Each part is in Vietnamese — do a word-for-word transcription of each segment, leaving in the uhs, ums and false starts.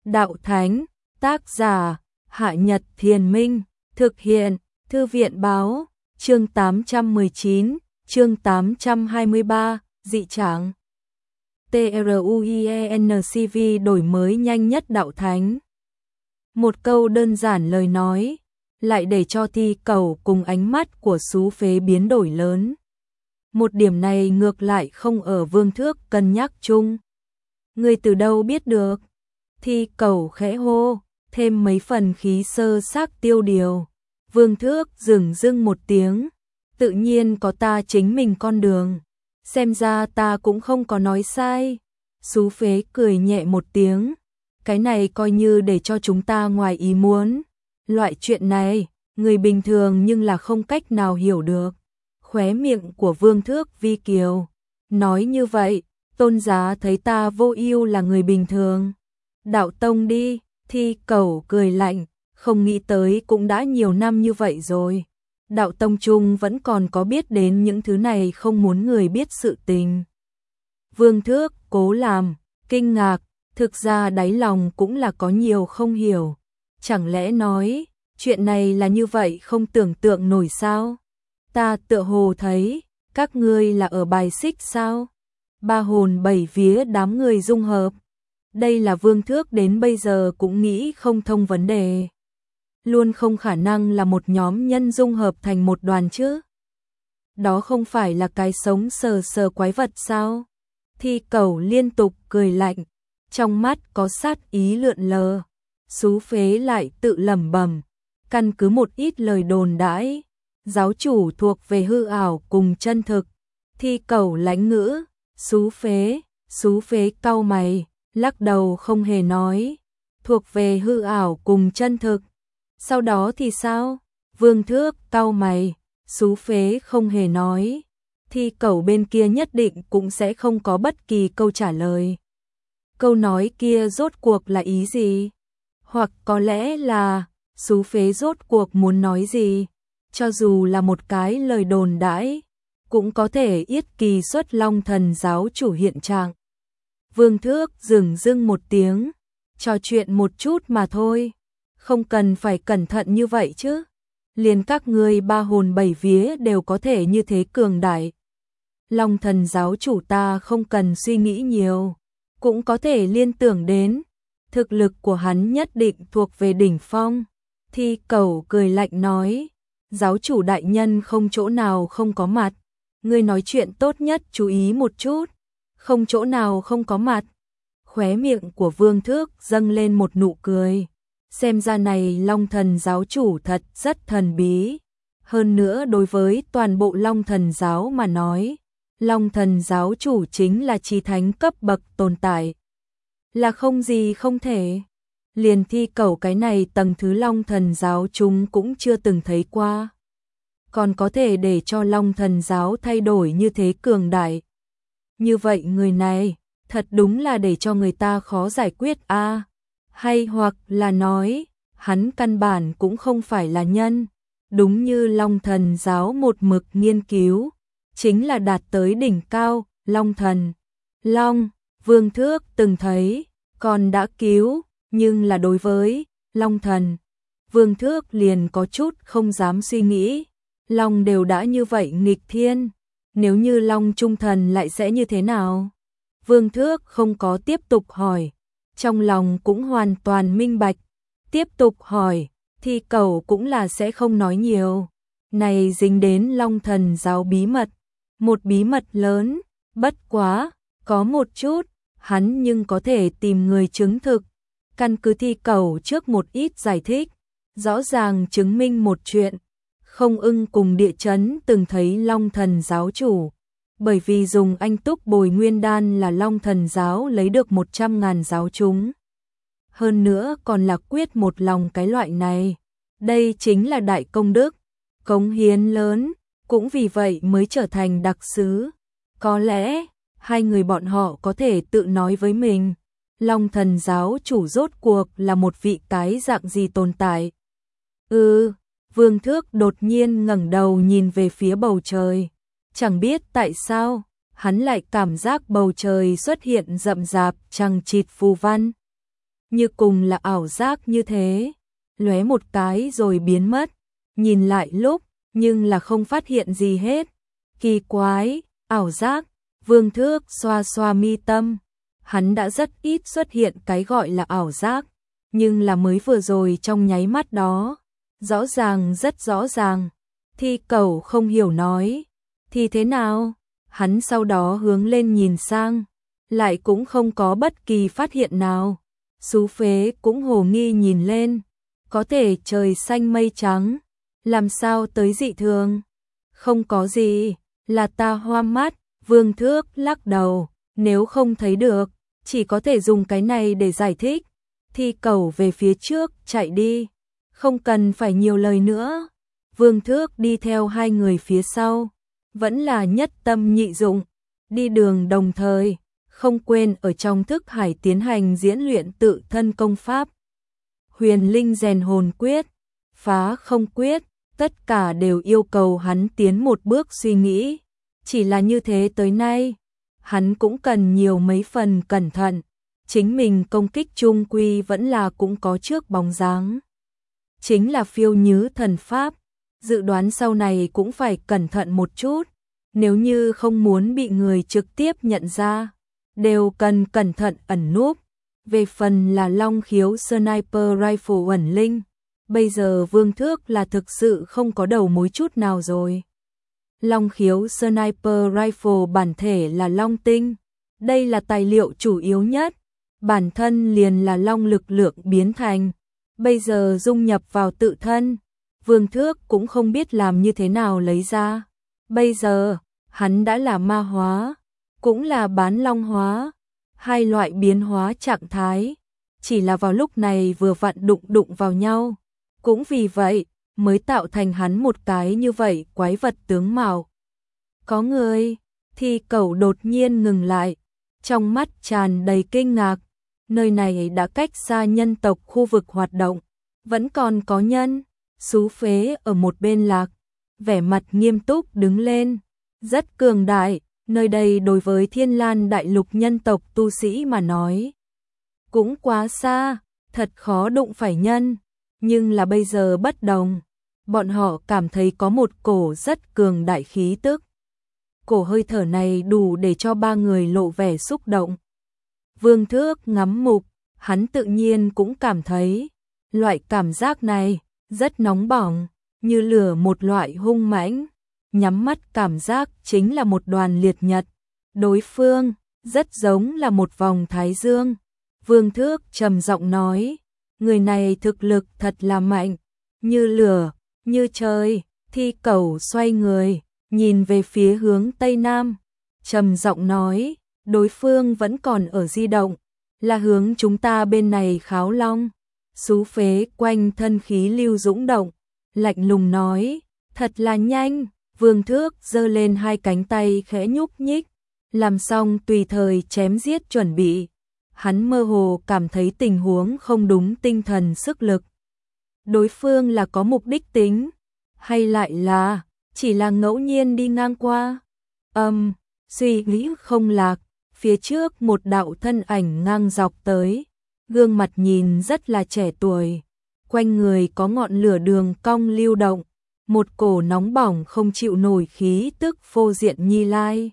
Đạo Thánh, tác giả, Hạ Nhật Thiền Minh, thực hiện, Thư viện Báo, chương tám trăm mười chín, chương tám trăm hai mươi ba, dị trạng. TRUIENCV đổi mới nhanh nhất Đạo Thánh. Một câu đơn giản lời nói, lại để cho Thi Cẩu cùng ánh mắt của Sú Phế biến đổi lớn. Một điểm này ngược lại không ở Vương Thước cân nhắc chung. Người từ đâu biết được? Thi Cẩu khẽ hô, thêm mấy phần khí sơ xác tiêu điều. Vương Thước dửng dưng một tiếng, tự nhiên có ta chính mình con đường. Xem ra ta cũng không có nói sai. Sú Phế cười nhẹ một tiếng, cái này coi như để cho chúng ta ngoài ý muốn. Loại chuyện này, người bình thường nhưng là không cách nào hiểu được. Khóe miệng của Vương Thước vi kiều. Nói như vậy, Tôn giá thấy ta Vô Ưu là người bình thường. Đạo tông đi, Thi Cẩu cười lạnh, không nghĩ tới cũng đã nhiều năm như vậy rồi. Đạo tông chung vẫn còn có biết đến những thứ này không muốn người biết sự tình. Vương Thước cố làm, kinh ngạc, thực ra đáy lòng cũng là có nhiều không hiểu. Chẳng lẽ nói, chuyện này là như vậy không tưởng tượng nổi sao? Ta tựa hồ thấy, các ngươi là ở bài xích sao? Ba hồn bảy vía đám người dung hợp. Đây là Vương Thước đến bây giờ cũng nghĩ không thông vấn đề. Luôn không khả năng là một nhóm nhân dung hợp thành một đoàn chứ. Đó không phải là cái sống sờ sờ quái vật sao? Thi Cẩu liên tục cười lạnh, trong mắt có sát ý lượn lờ. Sú Phế lại tự lẩm bẩm, căn cứ một ít lời đồn đãi, giáo chủ thuộc về hư ảo cùng chân thực. Thi Cẩu lãnh ngữ, Sú Phế, Sú Phế cau mày, lắc đầu không hề nói, thuộc về hư ảo cùng chân thực. Sau đó thì sao? Vương Thước cau mày, Sú Phế không hề nói. Thi Cẩu bên kia nhất định cũng sẽ không có bất kỳ câu trả lời. Câu nói kia rốt cuộc là ý gì? Hoặc có lẽ là Sú Phế rốt cuộc muốn nói gì? Cho dù là một cái lời đồn đãi, cũng có thể yết kỳ xuất Long Thần giáo chủ hiện trạng. Vương Thước dửng dưng một tiếng, trò chuyện một chút mà thôi, không cần phải cẩn thận như vậy chứ. Liền các ngươi ba hồn bảy vía đều có thể như thế cường đại. Long Thần giáo chủ ta không cần suy nghĩ nhiều, cũng có thể liên tưởng đến, thực lực của hắn nhất định thuộc về đỉnh phong. Thi Cẩu cười lạnh nói, giáo chủ đại nhân không chỗ nào không có mặt, ngươi nói chuyện tốt nhất chú ý một chút, không chỗ nào không có mặt. Khóe miệng của Vương Thước dâng lên một nụ cười, xem ra này Long Thần giáo chủ thật rất thần bí. Hơn nữa đối với toàn bộ Long Thần giáo mà nói, Long Thần giáo chủ chính là chí thánh cấp bậc tồn tại, là không gì không thể. Liền Thi Cẩu cái này tầng thứ Long Thần giáo chúng cũng chưa từng thấy qua, còn có thể để cho Long Thần giáo thay đổi như thế cường đại. Như vậy người này, thật đúng là để cho người ta khó giải quyết a. À, hay hoặc là nói, hắn căn bản cũng không phải là nhân, đúng như Long Thần giáo một mực nghiên cứu, chính là đạt tới đỉnh cao, Long Thần. Long, Vương Thước từng thấy, còn đã cứu, nhưng là đối với Long Thần, Vương Thước liền có chút không dám suy nghĩ. Long đều đã như vậy nghịch thiên, nếu như Long trung thần lại sẽ như thế nào? Vương Thước không có tiếp tục hỏi, trong lòng cũng hoàn toàn minh bạch. Tiếp tục hỏi, Thi Cẩu cũng là sẽ không nói nhiều. Này dính đến Long Thần giáo bí mật, một bí mật lớn, bất quá, có một chút, hắn nhưng có thể tìm người chứng thực. Căn cứ Thi Cẩu trước một ít giải thích, rõ ràng chứng minh một chuyện. Không Ưng cùng Địa Chấn từng thấy Long Thần giáo chủ, bởi vì dùng anh túc bồi nguyên đan là Long Thần giáo lấy được một trăm ngàn giáo chúng. Hơn nữa còn là quyết một lòng cái loại này. Đây chính là đại công đức, cống hiến lớn, cũng vì vậy mới trở thành đặc sứ. Có lẽ, hai người bọn họ có thể tự nói với mình, Long Thần giáo chủ rốt cuộc là một vị cái dạng gì tồn tại. Ừ, Vương Thước đột nhiên ngẩng đầu nhìn về phía bầu trời. Chẳng biết tại sao, hắn lại cảm giác bầu trời xuất hiện rậm rạp chằng chịt phù văn. như cùng là ảo giác như thế, lóe một cái rồi biến mất, nhìn lại lúc, nhưng là không phát hiện gì hết. Kỳ quái, ảo giác, Vương Thước xoa xoa mi tâm, hắn đã rất ít xuất hiện cái gọi là ảo giác, nhưng là mới vừa rồi trong nháy mắt đó, rõ ràng rất rõ ràng. Thi Cẩu không hiểu nói, thì thế nào? Hắn sau đó hướng lên nhìn sang, lại cũng không có bất kỳ phát hiện nào. Sú Phế cũng hồ nghi nhìn lên, có thể trời xanh mây trắng, làm sao tới dị thường? Không có gì, là ta hoa mắt. Vương Thước lắc đầu, nếu không thấy được, chỉ có thể dùng cái này để giải thích. Thi Cẩu về phía trước, chạy đi, không cần phải nhiều lời nữa. Vương Thước đi theo hai người phía sau, vẫn là nhất tâm nhị dụng, đi đường đồng thời, không quên ở trong thức hải tiến hành diễn luyện tự thân công pháp. Huyền Linh rèn hồn quyết, phá không quyết, tất cả đều yêu cầu hắn tiến một bước suy nghĩ. Chỉ là như thế tới nay, hắn cũng cần nhiều mấy phần cẩn thận, chính mình công kích chung quy vẫn là cũng có trước bóng dáng. Chính là phiêu nhứ thần pháp, dự đoán sau này cũng phải cẩn thận một chút, nếu như không muốn bị người trực tiếp nhận ra, đều cần cẩn thận ẩn núp. Về phần là Long Khiếu Sniper Rifle ẩn linh, bây giờ Vương Thước là thực sự không có đầu mối chút nào rồi. Long Khiếu Sniper Rifle bản thể là Long Tinh, đây là tài liệu chủ yếu nhất, bản thân liền là Long lực lượng biến thành, bây giờ dung nhập vào tự thân, Vương Thước cũng không biết làm như thế nào lấy ra. Bây giờ, hắn đã là ma hóa, cũng là bán long hóa, hai loại biến hóa trạng thái, chỉ là vào lúc này vừa vặn đụng đụng vào nhau, cũng vì vậy mới tạo thành hắn một cái như vậy quái vật tướng mạo. Có người, Thi Cẩu đột nhiên ngừng lại, trong mắt tràn đầy kinh ngạc, nơi này đã cách xa nhân tộc khu vực hoạt động, vẫn còn có nhân. Sú Phế ở một bên lạc, vẻ mặt nghiêm túc đứng lên, rất cường đại, nơi đây đối với Thiên Lan đại lục nhân tộc tu sĩ mà nói, cũng quá xa, thật khó đụng phải nhân, nhưng là bây giờ bất đồng, bọn họ cảm thấy có một cổ rất cường đại khí tức. Cổ hơi thở này đủ để cho ba người lộ vẻ xúc động. Vương Thước ngắm mục, hắn tự nhiên cũng cảm thấy, loại cảm giác này rất nóng bỏng, như lửa một loại hung mãnh, nhắm mắt cảm giác chính là một đoàn liệt nhật, đối phương rất giống là một vòng thái dương. Vương Thước trầm giọng nói, người này thực lực thật là mạnh, như lửa, như trời. Thi Cẩu xoay người, nhìn về phía hướng tây nam, trầm giọng nói, đối phương vẫn còn ở di động, là hướng chúng ta bên này kháo long. Sú Phế quanh thân khí lưu dũng động, lạnh lùng nói, thật là nhanh. Vương Thước giơ lên hai cánh tay khẽ nhúc nhích, làm xong tùy thời chém giết chuẩn bị. Hắn mơ hồ cảm thấy tình huống không đúng tinh thần sức lực. Đối phương là có mục đích tính, hay lại là chỉ là ngẫu nhiên đi ngang qua. Âm, um, suy nghĩ không lạc, phía trước một đạo thân ảnh ngang dọc tới, gương mặt nhìn rất là trẻ tuổi, quanh người có ngọn lửa đường cong lưu động, một cổ nóng bỏng không chịu nổi khí tức phô diện Như Lai.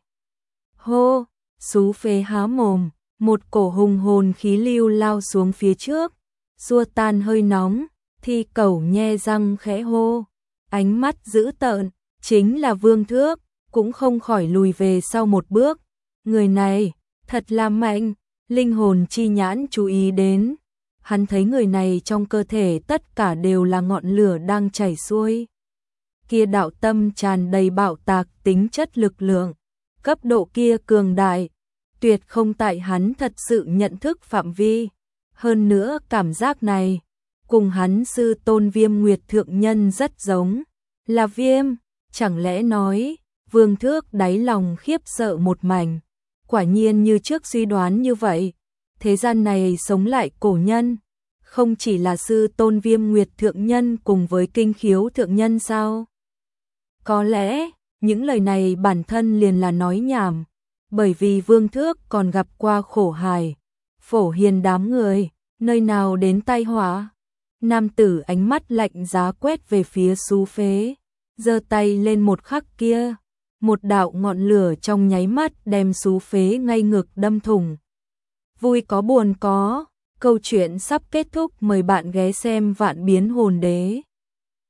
Hô, Sú Phế há mồm, một cổ hùng hồn khí lưu lao xuống phía trước, xua tan hơi nóng. Thi Cẩu nhe răng khẽ hô, ánh mắt dữ tợn, chính là Vương Thước, cũng không khỏi lùi về sau một bước. Người này, thật là mạnh, linh hồn chi nhãn chú ý đến. Hắn thấy người này trong cơ thể tất cả đều là ngọn lửa đang chảy xuôi. Kia đạo tâm tràn đầy bạo tạc tính chất lực lượng, cấp độ kia cường đại, tuyệt không tại hắn thật sự nhận thức phạm vi. Hơn nữa cảm giác này, cùng hắn sư tôn Viêm Nguyệt Thượng Nhân rất giống, là viêm, chẳng lẽ nói, Vương Thước đáy lòng khiếp sợ một mảnh, quả nhiên như trước suy đoán như vậy, thế gian này sống lại cổ nhân, không chỉ là sư tôn Viêm Nguyệt Thượng Nhân cùng với Kinh Khiếu Thượng Nhân sao? Có lẽ, những lời này bản thân liền là nói nhảm, bởi vì Vương Thước còn gặp qua khổ hài, phổ hiền đám người, Nơi nào đến tai họa? Nam tử ánh mắt lạnh giá quét về phía Sú Phế, giơ tay lên một khắc kia, một đạo ngọn lửa trong nháy mắt đem Sú Phế ngay ngực đâm thủng. Vui có buồn có, câu chuyện sắp kết thúc, mời bạn ghé xem Vạn Biến Hồn Đế.